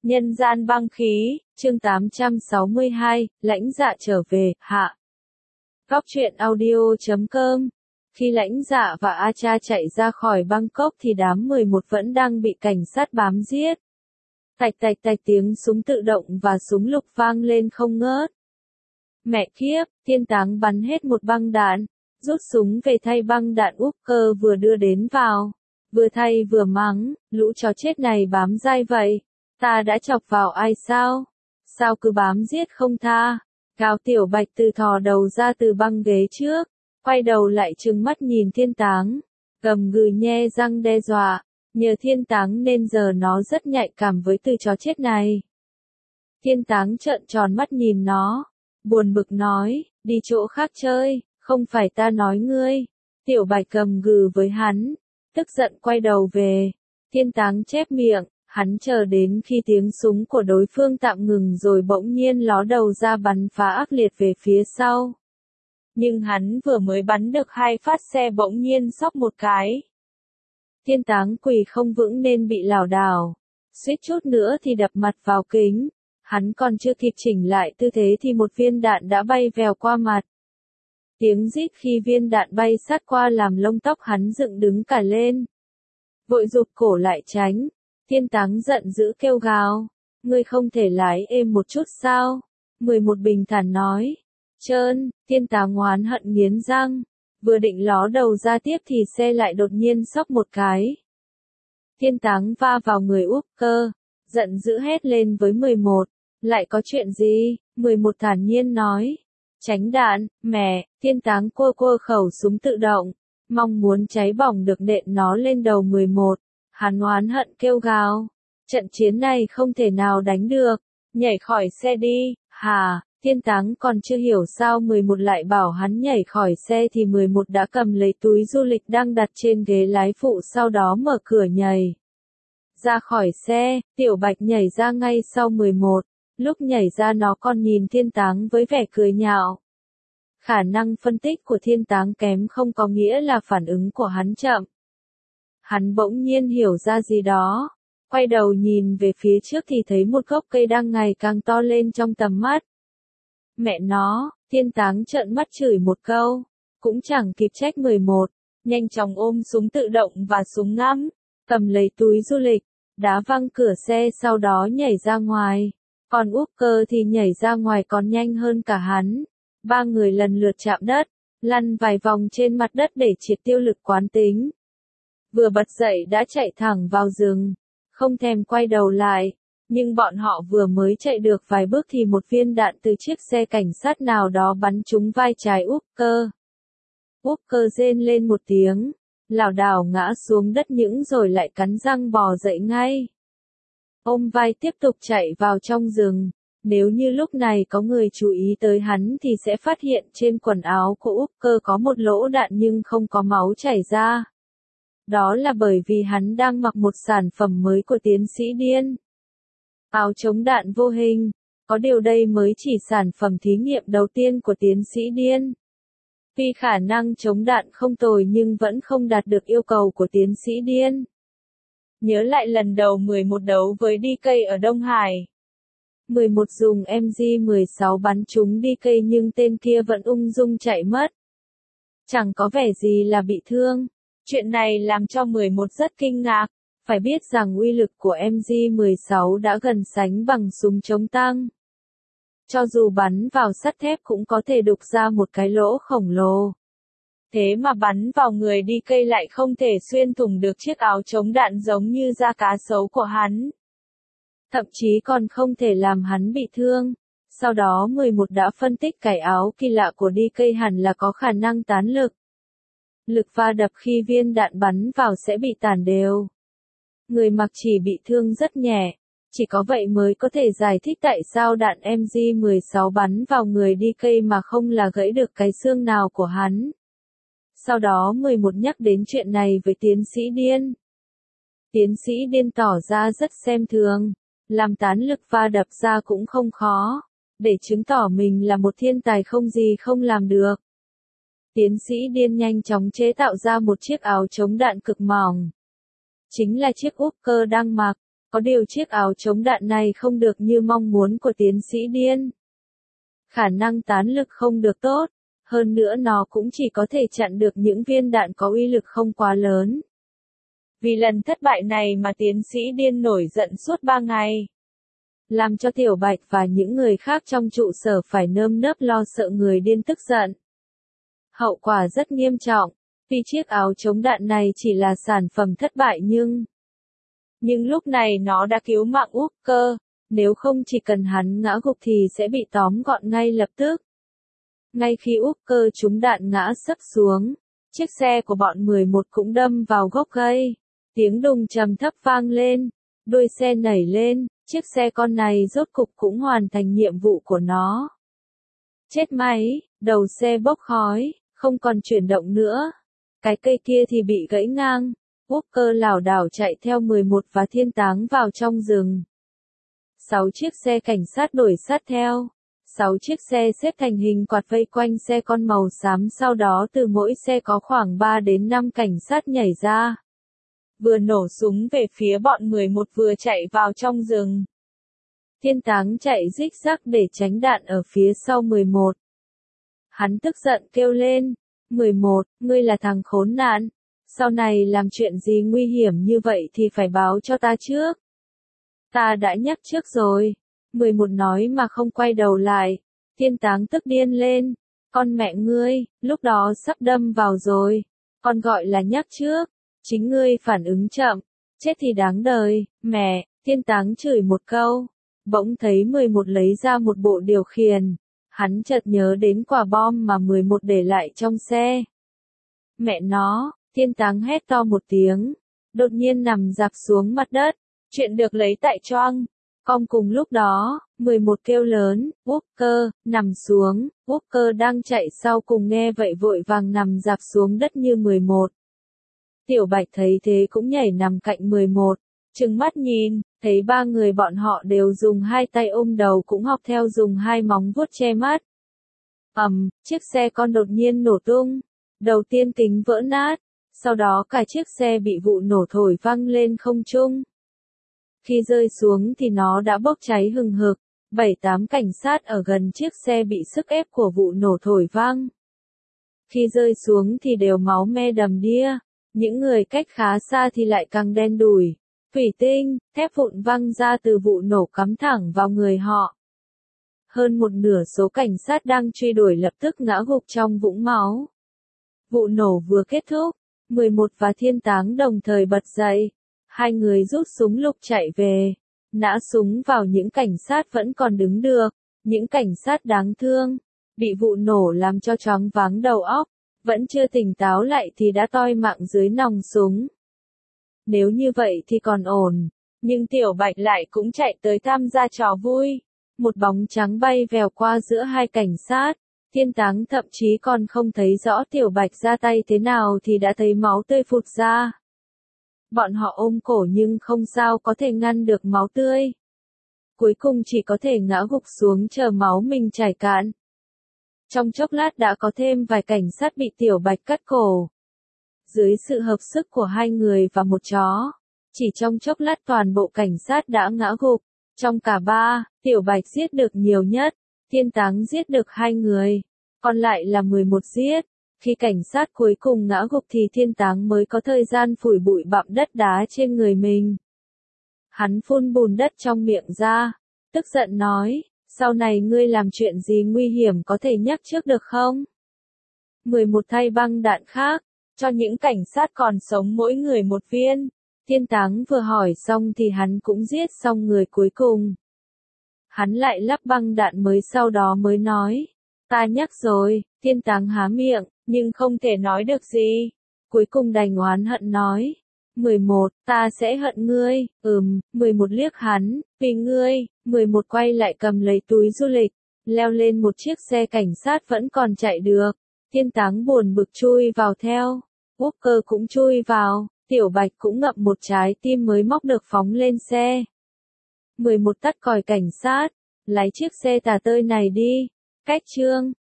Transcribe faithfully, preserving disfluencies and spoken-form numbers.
Nhân gian băng khí, chương tám trăm sáu mươi hai, lãnh dạ trở về, hạ. Góc truyện audio chấm com. Khi lãnh dạ và A Cha chạy ra khỏi Bangkok thì đám mười một vẫn đang bị cảnh sát bám giết. Tạch tạch tạch tiếng súng tự động và súng lục vang lên không ngớt. Mẹ kiếp, Thiên Táng bắn hết một băng đạn, rút súng về thay băng đạn úp cơ vừa đưa đến vào. Vừa thay vừa mắng, lũ chó chết này bám dai vậy. Ta đã chọc vào ai sao? Sao cứ bám giết không tha? Cao Tiểu Bạch từ thò đầu ra từ băng ghế trước, quay đầu lại trừng mắt nhìn Thiên Táng, gầm gừ nhe răng đe dọa, nhờ Thiên Táng nên giờ nó rất nhạy cảm với từ chó chết này. Thiên Táng trợn tròn mắt nhìn nó, buồn bực nói, đi chỗ khác chơi, không phải ta nói ngươi. Tiểu Bạch gầm gừ với hắn, tức giận quay đầu về. Thiên Táng chép miệng. Hắn chờ đến khi tiếng súng của đối phương tạm ngừng rồi bỗng nhiên ló đầu ra bắn phá ác liệt về phía sau. Nhưng hắn vừa mới bắn được hai phát xe bỗng nhiên xóc một cái. Thiên Táng quỳ không vững nên bị lảo đảo, suýt chút nữa thì đập mặt vào kính. Hắn còn chưa kịp chỉnh lại tư thế thì một viên đạn đã bay vèo qua mặt. Tiếng rít khi viên đạn bay sát qua làm lông tóc hắn dựng đứng cả lên. Vội rụt cổ lại tránh. Thiên Táng giận dữ kêu gào, ngươi không thể lái êm một chút sao? mười một bình thản nói. Trơn, Thiên Táng oán hận nghiến răng, vừa định ló đầu ra tiếp thì xe lại đột nhiên xốc một cái. Thiên Táng va vào người úp cơ, giận dữ hét lên với mười một, lại có chuyện gì? mười một thản nhiên nói, tránh đạn, mẹ. Thiên Táng cua cua khẩu súng tự động, mong muốn cháy bỏng được nện nó lên đầu mười một. Hắn oán hận kêu gào, trận chiến này không thể nào đánh được, nhảy khỏi xe đi. Hà, Thiên Táng còn chưa hiểu sao mười một lại bảo hắn nhảy khỏi xe thì mười một đã cầm lấy túi du lịch đang đặt trên ghế lái phụ, sau đó mở cửa nhảy ra khỏi xe. Tiểu Bạch nhảy ra ngay sau mười một, lúc nhảy ra nó còn nhìn Thiên Táng với vẻ cười nhạo. Khả năng phân tích của Thiên Táng kém không có nghĩa là phản ứng của hắn chậm. Hắn bỗng nhiên hiểu ra gì đó, quay đầu nhìn về phía trước thì thấy một gốc cây đang ngày càng to lên trong tầm mắt. Mẹ nó, Thiên Táng trợn mắt chửi một câu, cũng chẳng kịp trách mười một, nhanh chóng ôm súng tự động và súng ngắm, cầm lấy túi du lịch, đá văng cửa xe sau đó nhảy ra ngoài. Còn úp cơ thì nhảy ra ngoài còn nhanh hơn cả hắn. Ba người lần lượt chạm đất, lăn vài vòng trên mặt đất để triệt tiêu lực quán tính. Vừa bật dậy đã chạy thẳng vào rừng, không thèm quay đầu lại, nhưng bọn họ vừa mới chạy được vài bước thì một viên đạn từ chiếc xe cảnh sát nào đó bắn trúng vai trái úp cơ. Úp cơ rên lên một tiếng, lảo đảo ngã xuống đất những rồi lại cắn răng bò dậy ngay. Ôm vai tiếp tục chạy vào trong rừng, nếu như lúc này có người chú ý tới hắn thì sẽ phát hiện trên quần áo của úp cơ có một lỗ đạn nhưng không có máu chảy ra. Đó là bởi vì hắn đang mặc một sản phẩm mới của tiến sĩ điên. Áo chống đạn vô hình, có điều đây mới chỉ sản phẩm thí nghiệm đầu tiên của tiến sĩ điên. Tuy khả năng chống đạn không tồi nhưng vẫn không đạt được yêu cầu của tiến sĩ điên. Nhớ lại lần đầu mười một đấu với đê ca ở Đông Hải. mười một dùng em giê mười sáu bắn trúng đê ca nhưng tên kia vẫn ung dung chạy mất. Chẳng có vẻ gì là bị thương. Chuyện này làm cho mười một rất kinh ngạc, phải biết rằng uy lực của em giê mười sáu đã gần sánh bằng súng chống tăng. Cho dù bắn vào sắt thép cũng có thể đục ra một cái lỗ khổng lồ. Thế mà bắn vào người đê ca lại không thể xuyên thủng được chiếc áo chống đạn giống như da cá sấu của hắn. Thậm chí còn không thể làm hắn bị thương. Sau đó mười một đã phân tích cái áo kỳ lạ của đê ca hẳn là có khả năng tán lực. Lực va đập khi viên đạn bắn vào sẽ bị tản đều. Người mặc chỉ bị thương rất nhẹ, chỉ có vậy mới có thể giải thích tại sao đạn em giê mười sáu bắn vào người đê ca mà không là gãy được cái xương nào của hắn. Sau đó mười một nhắc đến chuyện này với tiến sĩ điên. Tiến sĩ điên tỏ ra rất xem thường, làm tán lực va đập ra cũng không khó, để chứng tỏ mình là một thiên tài không gì không làm được. Tiến sĩ điên nhanh chóng chế tạo ra một chiếc áo chống đạn cực mỏng. Chính là chiếc úp cơ đang mặc, Có điều chiếc áo chống đạn này không được như mong muốn của tiến sĩ Điên. Khả năng tán lực không được tốt, hơn nữa nó cũng chỉ có thể chặn được những viên đạn có uy lực không quá lớn. Vì lần thất bại này mà tiến sĩ Điên nổi giận suốt ba ngày. Làm cho Tiểu Bạch và những người khác trong trụ sở phải nơm nớp lo sợ người Điên tức giận. Hậu quả rất nghiêm trọng, vì chiếc áo chống đạn này chỉ là sản phẩm thất bại nhưng... Nhưng lúc này nó đã cứu mạng Walker, nếu không chỉ cần hắn ngã gục thì sẽ bị tóm gọn ngay lập tức. Ngay khi Walker trúng đạn ngã sấp xuống, chiếc xe của bọn mười một cũng đâm vào gốc cây. Tiếng đùng trầm thấp vang lên, đuôi xe nảy lên, chiếc xe con này rốt cục cũng hoàn thành nhiệm vụ của nó. Chết máy, đầu xe bốc khói, không còn chuyển động nữa. Cái cây kia thì bị gãy ngang. Walker lảo đảo chạy theo mười một và Thiên Táng vào trong rừng. Sáu chiếc xe cảnh sát đuổi sát theo. Sáu chiếc xe xếp thành hình quạt vây quanh xe con màu xám, sau đó từ mỗi xe có khoảng ba đến năm cảnh sát nhảy ra. Vừa nổ súng về phía bọn mười một vừa chạy vào trong rừng. Thiên Táng chạy rích rắc để tránh đạn ở phía sau mười một. Hắn tức giận kêu lên, mười một, ngươi là thằng khốn nạn. Sau này làm chuyện gì nguy hiểm như vậy thì phải báo cho ta trước. Ta đã nhắc trước rồi. mười một nói mà không quay đầu lại. Thiên Táng tức điên lên. Con mẹ ngươi, lúc đó sắp đâm vào rồi. Con gọi là nhắc trước. Chính ngươi phản ứng chậm. Chết thì đáng đời, mẹ. Thiên Táng chửi một câu. Bỗng thấy mười một lấy ra một bộ điều khiển. Hắn chợt nhớ đến quả bom mà mười một để lại trong xe. Mẹ nó. Thiên Táng hét to một tiếng, đột nhiên nằm rạp xuống mặt đất, chuyện được lấy tại choang. Con cùng lúc đó, mười một kêu lớn, Walker, nằm xuống, Walker đang chạy sau cùng nghe vậy vội vàng nằm rạp xuống đất như mười một. Tiểu Bạch thấy thế cũng nhảy nằm cạnh mười một, trừng mắt nhìn, thấy ba người bọn họ đều dùng hai tay ôm đầu cũng học theo dùng hai móng vuốt che mắt. Ầm, um, chiếc xe con đột nhiên nổ tung, đầu tiên kính vỡ nát. Sau đó cả chiếc xe bị vụ nổ thổi văng lên không trung. Khi rơi xuống thì nó đã bốc cháy hừng hực, bảy tám cảnh sát ở gần chiếc xe bị sức ép của vụ nổ thổi văng. Khi rơi xuống thì đều máu me đầm đìa, những người cách khá xa thì lại càng đen đủi, thủy tinh, thép vụn văng ra từ vụ nổ cắm thẳng vào người họ. Hơn một nửa số cảnh sát đang truy đuổi lập tức ngã gục trong vũng máu. Vụ nổ vừa kết thúc. mười một và Thiên Táng đồng thời bật dậy. Hai người rút súng lục chạy về. Nã súng vào những cảnh sát vẫn còn đứng được. Những cảnh sát đáng thương. Bị vụ nổ làm cho choáng váng đầu óc. Vẫn chưa tỉnh táo lại thì đã toi mạng dưới nòng súng. Nếu như vậy thì còn ổn. Nhưng Tiểu Bạch lại cũng chạy tới tham gia trò vui. Một bóng trắng bay vèo qua giữa hai cảnh sát. Thiên Táng thậm chí còn không thấy rõ Tiểu Bạch ra tay thế nào thì đã thấy máu tươi phụt ra. Bọn họ ôm cổ nhưng không sao có thể ngăn được máu tươi. Cuối cùng chỉ có thể ngã gục xuống chờ máu mình chảy cạn. Trong chốc lát đã có thêm vài cảnh sát bị Tiểu Bạch cắt cổ. Dưới sự hợp sức của hai người và một chó, chỉ trong chốc lát toàn bộ cảnh sát đã ngã gục. Trong cả ba, Tiểu Bạch giết được nhiều nhất. Thiên Táng giết được hai người, còn lại là mười một giết. Khi cảnh sát cuối cùng ngã gục thì Thiên Táng mới có thời gian phủi bụi bặm đất đá trên người mình. Hắn phun bùn đất trong miệng ra, tức giận nói, sau này ngươi làm chuyện gì nguy hiểm có thể nhắc trước được không? mười một thay băng đạn khác, cho những cảnh sát còn sống mỗi người một viên. Thiên Táng vừa hỏi xong thì hắn cũng giết xong người cuối cùng. Hắn lại lắp băng đạn mới sau đó mới nói. Ta nhắc rồi, Thiên Táng há miệng, nhưng không thể nói được gì. Cuối cùng đành oán hận nói. mười một, ta sẽ hận ngươi, ừm, mười một liếc hắn, vì ngươi, mười một quay lại cầm lấy túi du lịch, leo lên một chiếc xe cảnh sát vẫn còn chạy được. Thiên Táng buồn bực chui vào theo. Walker cũng chui vào, Tiểu Bạch cũng ngậm một trái tim mới móc được phóng lên xe. mười một tắt còi cảnh sát, lái chiếc xe tà tơi này đi. Cách chương